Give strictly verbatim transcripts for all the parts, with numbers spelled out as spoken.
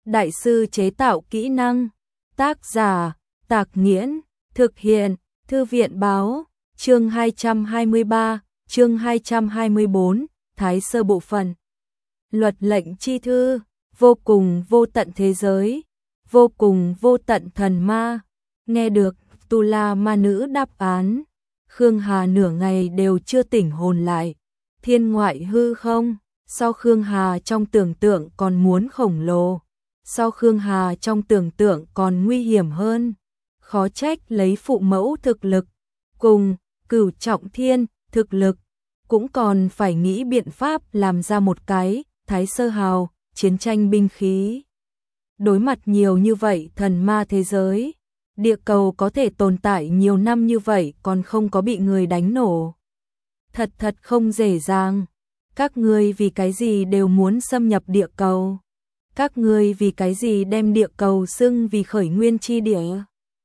đại sư chế tạo kỹ năng. Tác giả, Tạc Nghiễn, thực hiện, Thư viện báo, chương hai trăm hai mươi ba, chương hai trăm hai mươi bốn, Thái Sơ bộ phận. Luật lệnh chi thư, vô cùng vô tận thế giới, vô cùng vô tận thần ma. Nghe được Tu La ma nữ đáp án, Khương Hà nửa ngày đều chưa tỉnh hồn lại. Thiên ngoại hư không, so Khương Hà trong tưởng tượng còn muốn khổng lồ, so Khương Hà trong tưởng tượng còn nguy hiểm hơn. Khó trách lấy phụ mẫu thực lực, cùng Cửu Trọng Thiên thực lực, cũng còn phải nghĩ biện pháp làm ra một cái Thái Sơ Hào, chiến tranh binh khí. Đối mặt nhiều như vậy thần ma thế giới, địa cầu có thể tồn tại nhiều năm như vậy còn không có bị người đánh nổ. Thật thật không dễ dàng. Các ngươi vì cái gì đều muốn xâm nhập địa cầu? Các ngươi vì cái gì đem địa cầu xưng vì khởi nguyên chi địa?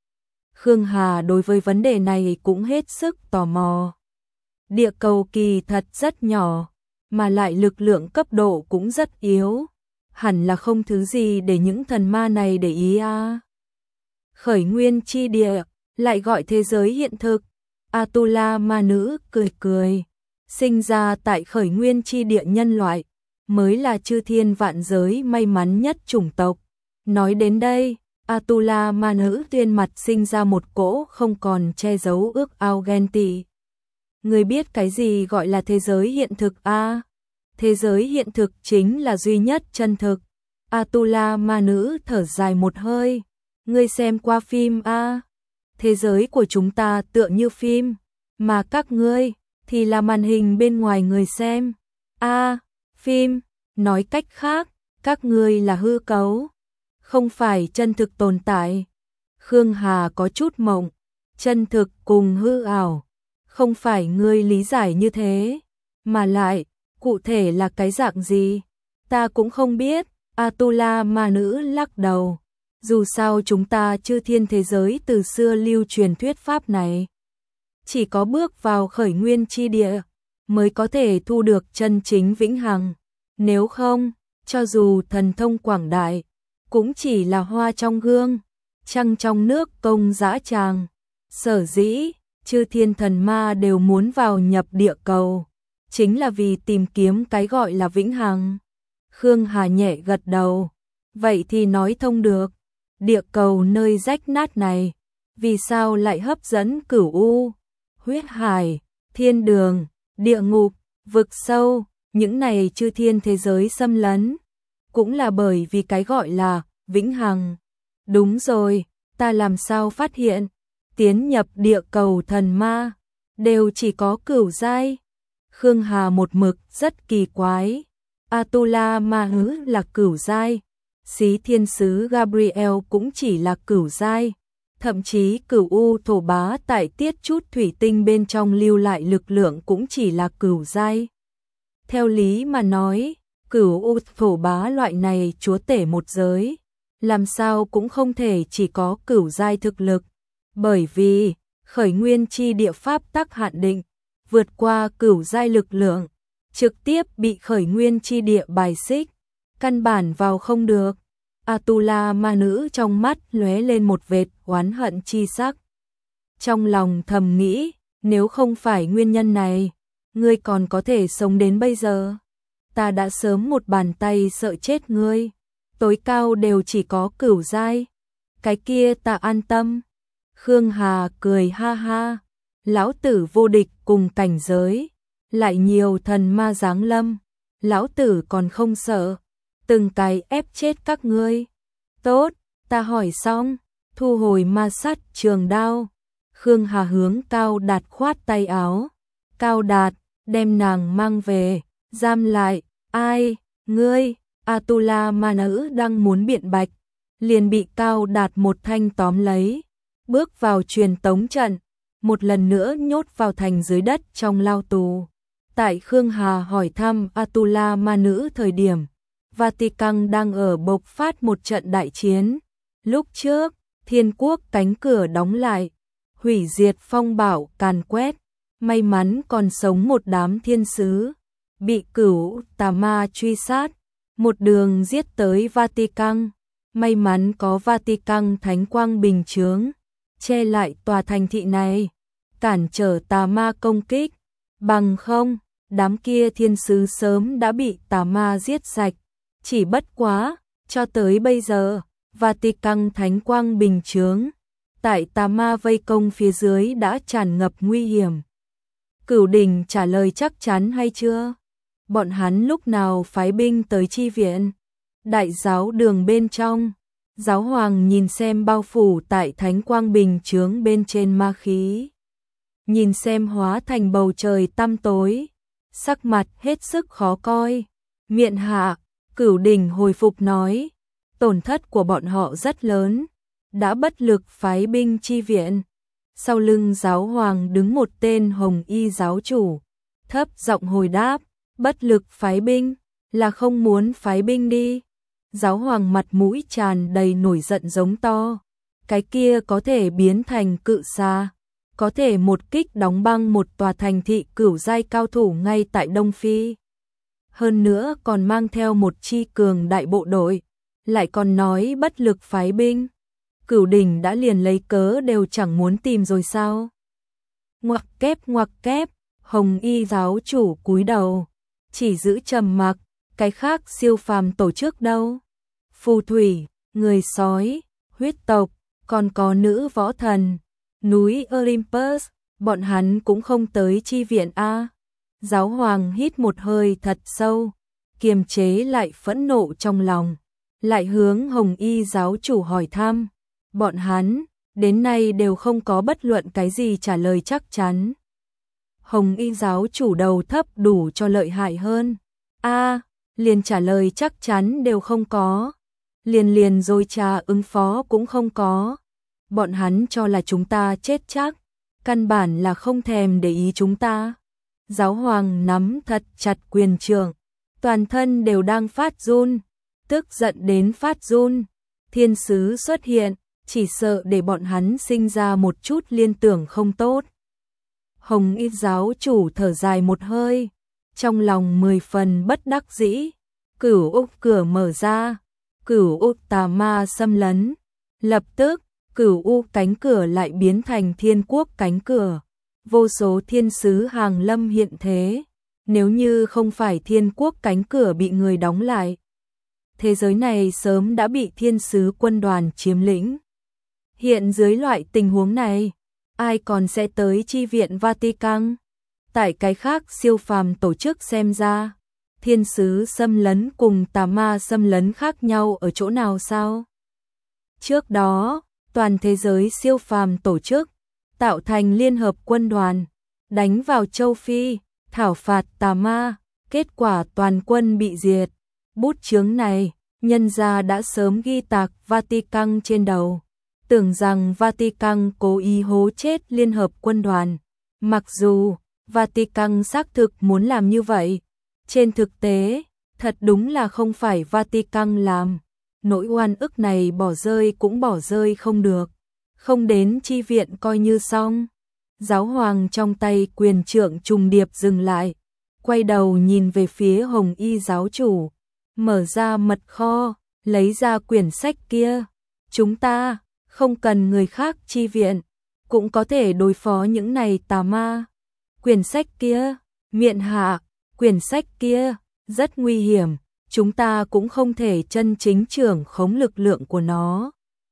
Khương Hà đối với vấn đề này cũng hết sức tò mò. Địa cầu kỳ thật rất nhỏ, mà lại lực lượng cấp độ cũng rất yếu. Hẳn là không thứ gì để những thần ma này để ý à. Khởi nguyên chi địa, lại gọi thế giới hiện thực. Atula ma nữ cười cười. Sinh ra tại khởi nguyên chi địa nhân loại, mới là chư thiên vạn giới may mắn nhất chủng tộc. Nói đến đây, Atula ma nữ tuyên mặt sinh ra một cỗ không còn che giấu ước ao ghen tị. Người biết cái gì gọi là thế giới hiện thực a? À? Thế giới hiện thực chính là duy nhất chân thực. Atula ma nữ thở dài một hơi. Ngươi xem qua phim a? À? Thế giới của chúng ta tựa như phim, mà các ngươi thì là màn hình bên ngoài người xem. A, à, phim, nói cách khác, các ngươi là hư cấu, không phải chân thực tồn tại. Khương Hà có chút mộng, chân thực cùng hư ảo, không phải ngươi lý giải như thế, mà lại, cụ thể là cái dạng gì, ta cũng không biết. Atula ma nữ lắc đầu, dù sao chúng ta chư thiên thế giới từ xưa lưu truyền thuyết pháp này. Chỉ có bước vào khởi nguyên chi địa, mới có thể thu được chân chính vĩnh hằng. Nếu không, cho dù thần thông quảng đại, cũng chỉ là hoa trong gương, trăng trong nước công dã tràng. Sở dĩ, chư thiên thần ma đều muốn vào nhập địa cầu, chính là vì tìm kiếm cái gọi là vĩnh hằng. Khương Hà nhẹ gật đầu, vậy thì nói thông được. Địa cầu nơi rách nát này, vì sao lại hấp dẫn Cửu U, huyết hải, thiên đường, địa ngục, vực sâu, những này chư thiên thế giới xâm lấn, cũng là bởi vì cái gọi là vĩnh hằng. Đúng rồi, ta làm sao phát hiện, tiến nhập địa cầu thần ma, đều chỉ có cửu giai. Khương Hà một mực rất kỳ quái, Atula ma nữ là cửu giai, Xí Thiên Sứ Gabriel cũng chỉ là cửu giai. Thậm chí Cửu U thổ bá tại tiết chút thủy tinh bên trong lưu lại lực lượng cũng chỉ là cửu giai. Theo lý mà nói, Cửu U thổ bá loại này chúa tể một giới, làm sao cũng không thể chỉ có cửu giai thực lực, bởi vì khởi nguyên chi địa pháp tắc hạn định, vượt qua cửu giai lực lượng, trực tiếp bị khởi nguyên chi địa bài xích, căn bản vào không được. Atula ma nữ trong mắt lóe lên một vệt oán hận chi sắc. Trong lòng thầm nghĩ, nếu không phải nguyên nhân này, ngươi còn có thể sống đến bây giờ. Ta đã sớm một bàn tay sợ chết ngươi, tối cao đều chỉ có cửu giai. Cái kia ta an tâm. Khương Hà cười ha ha, lão tử vô địch cùng cảnh giới, lại nhiều thần ma giáng lâm, lão tử còn không sợ. Từng cái ép chết các ngươi. Tốt, ta hỏi xong, thu hồi ma sắt trường đao. Khương Hà hướng Cao Đạt khoát tay áo. Cao Đạt, đem nàng mang về, giam lại. Ai, ngươi? Atula ma nữ đang muốn biện bạch, liền bị Cao Đạt một thanh tóm lấy, bước vào truyền tống trận, một lần nữa nhốt vào thành dưới đất trong lao tù. Tại Khương Hà hỏi thăm Atula ma nữ thời điểm, Vatican đang ở bộc phát một trận đại chiến. Lúc trước, thiên quốc cánh cửa đóng lại, hủy diệt phong bạo càn quét, may mắn còn sống một đám thiên sứ, bị cửu tà ma truy sát, một đường giết tới Vatican. May mắn có Vatican thánh quang bình chướng, che lại tòa thành thị này, cản trở tà ma công kích, bằng không, đám kia thiên sứ sớm đã bị tà ma giết sạch. Chỉ bất quá, cho tới bây giờ, Vatican thánh quang bình chướng, tại tà ma vây công phía dưới đã tràn ngập nguy hiểm. Cửu Đỉnh trả lời chắc chắn hay chưa? Bọn hắn lúc nào phái binh tới chi viện? Đại giáo đường bên trong, giáo hoàng nhìn xem bao phủ tại thánh quang bình chướng bên trên ma khí. Nhìn xem hóa thành bầu trời tăm tối, sắc mặt hết sức khó coi. Miện hạ, Cửu Đỉnh hồi phục nói, tổn thất của bọn họ rất lớn, đã bất lực phái binh chi viện. Sau lưng giáo hoàng đứng một tên hồng y giáo chủ, thấp giọng hồi đáp, bất lực phái binh, là không muốn phái binh đi. Giáo hoàng mặt mũi tràn đầy nổi giận giống to, cái kia có thể biến thành cự xà, có thể một kích đóng băng một tòa thành thị cửu giai cao thủ ngay tại Đông Phi. Hơn nữa còn mang theo một chi cường đại bộ đội, lại còn nói bất lực phái binh. Cửu Đỉnh đã liền lấy cớ đều chẳng muốn tìm rồi sao? Ngoặc kép ngoặc kép, hồng y giáo chủ cúi đầu, chỉ giữ trầm mặc, cái khác siêu phàm tổ chức đâu? Phù thủy, người sói, huyết tộc, còn có nữ võ thần, núi Olympus, bọn hắn cũng không tới chi viện a. Giáo hoàng hít một hơi thật sâu, kiềm chế lại phẫn nộ trong lòng, lại hướng hồng y giáo chủ hỏi thăm. Bọn hắn, đến nay đều không có bất luận cái gì trả lời chắc chắn. Hồng y giáo chủ đầu thấp đủ cho lợi hại hơn. A, liền trả lời chắc chắn đều không có. Liền liền rồi trà ứng phó cũng không có. Bọn hắn cho là chúng ta chết chắc, căn bản là không thèm để ý chúng ta. Giáo hoàng nắm thật chặt quyền trượng, toàn thân đều đang phát run, tức giận đến phát run. Thiên sứ xuất hiện, chỉ sợ để bọn hắn sinh ra một chút liên tưởng không tốt. Hồng y giáo chủ thở dài một hơi, trong lòng mười phần bất đắc dĩ. Cửu Úc cửa mở ra, Cửu Úc tà ma xâm lấn. Lập tức, Cửu U cánh cửa lại biến thành Thiên Quốc cánh cửa. Vô số thiên sứ hàng lâm hiện thế. Nếu như không phải Thiên Quốc cánh cửa bị người đóng lại, thế giới này sớm đã bị thiên sứ quân đoàn chiếm lĩnh. Hiện dưới loại tình huống này, ai còn sẽ tới chi viện Vatican? Tại cái khác siêu phàm tổ chức xem ra, thiên sứ xâm lấn cùng tà ma xâm lấn khác nhau ở chỗ nào sao? Trước đó, toàn thế giới siêu phàm tổ chức tạo thành liên hợp quân đoàn, đánh vào châu Phi, thảo phạt tà ma, kết quả toàn quân bị diệt. Bút chướng này, nhân gia đã sớm ghi tạc Vatican trên đầu, tưởng rằng Vatican cố ý hố chết liên hợp quân đoàn. Mặc dù Vatican xác thực muốn làm như vậy, trên thực tế, thật đúng là không phải Vatican làm. Nỗi oan ức này bỏ rơi cũng bỏ rơi không được, không đến chi viện coi như xong. Giáo hoàng trong tay quyền trượng trùng điệp dừng lại, quay đầu nhìn về phía hồng y giáo chủ, mở ra mật kho, lấy ra quyển sách kia. Chúng ta không cần người khác chi viện, cũng có thể đối phó những này tà ma. Quyển sách kia, miện hạ, quyển sách kia, rất nguy hiểm, chúng ta cũng không thể chân chính trưởng khống lực lượng của nó.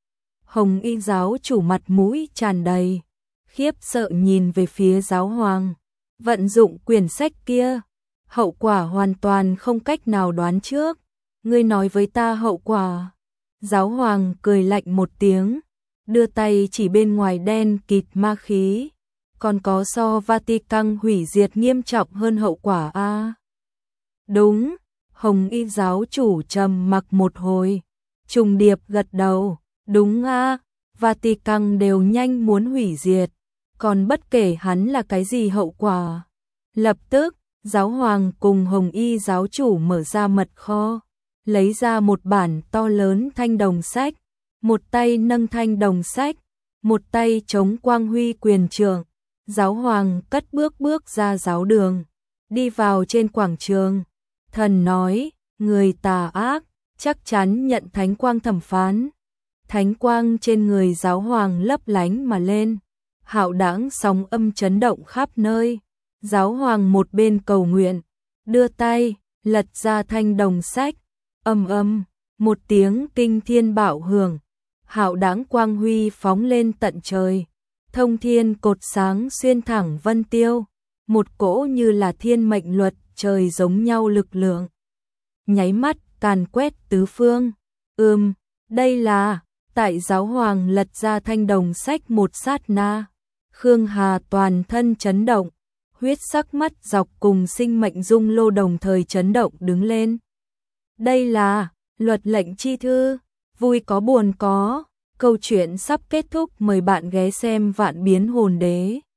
Hồng y giáo chủ mặt mũi tràn đầy, khiếp sợ nhìn về phía giáo hoàng. Vận dụng quyển sách kia, hậu quả hoàn toàn không cách nào đoán trước. Ngươi nói với ta hậu quả. Giáo hoàng cười lạnh một tiếng, đưa tay chỉ bên ngoài đen kịt ma khí. Còn có so Vatican hủy diệt nghiêm trọng hơn hậu quả a? À? Đúng, hồng y giáo chủ trầm mặc một hồi, trùng điệp gật đầu, đúng a, à, Vatican đều nhanh muốn hủy diệt, còn bất kể hắn là cái gì hậu quả. Lập tức, giáo hoàng cùng hồng y giáo chủ mở ra mật kho, lấy ra một bản to lớn thanh đồng sách, một tay nâng thanh đồng sách, một tay chống quang huy quyền trượng. Giáo hoàng cất bước bước ra giáo đường, đi vào trên quảng trường. Thần nói, người tà ác, chắc chắn nhận thánh quang thẩm phán. Thánh quang trên người giáo hoàng lấp lánh mà lên, hạo đãng sóng âm chấn động khắp nơi. Giáo hoàng một bên cầu nguyện, đưa tay, lật ra thanh đồng sách, ầm ầm, một tiếng kinh thiên bạo hưởng, hạo đãng quang huy phóng lên tận trời, thông thiên cột sáng xuyên thẳng vân tiêu, một cỗ như là thiên mệnh luật trời giống nhau lực lượng. Nháy mắt càn quét tứ phương. Ừm, đây là, tại giáo hoàng lật ra thanh đồng sách một sát na, Khương Hà toàn thân chấn động, huyết sắc mắt dọc cùng sinh mệnh dung lô đồng thời chấn động đứng lên. Đây là luật lệnh chi thư, vui có buồn có, câu chuyện sắp kết thúc, mời bạn ghé xem Vạn Biến Hồn Đế.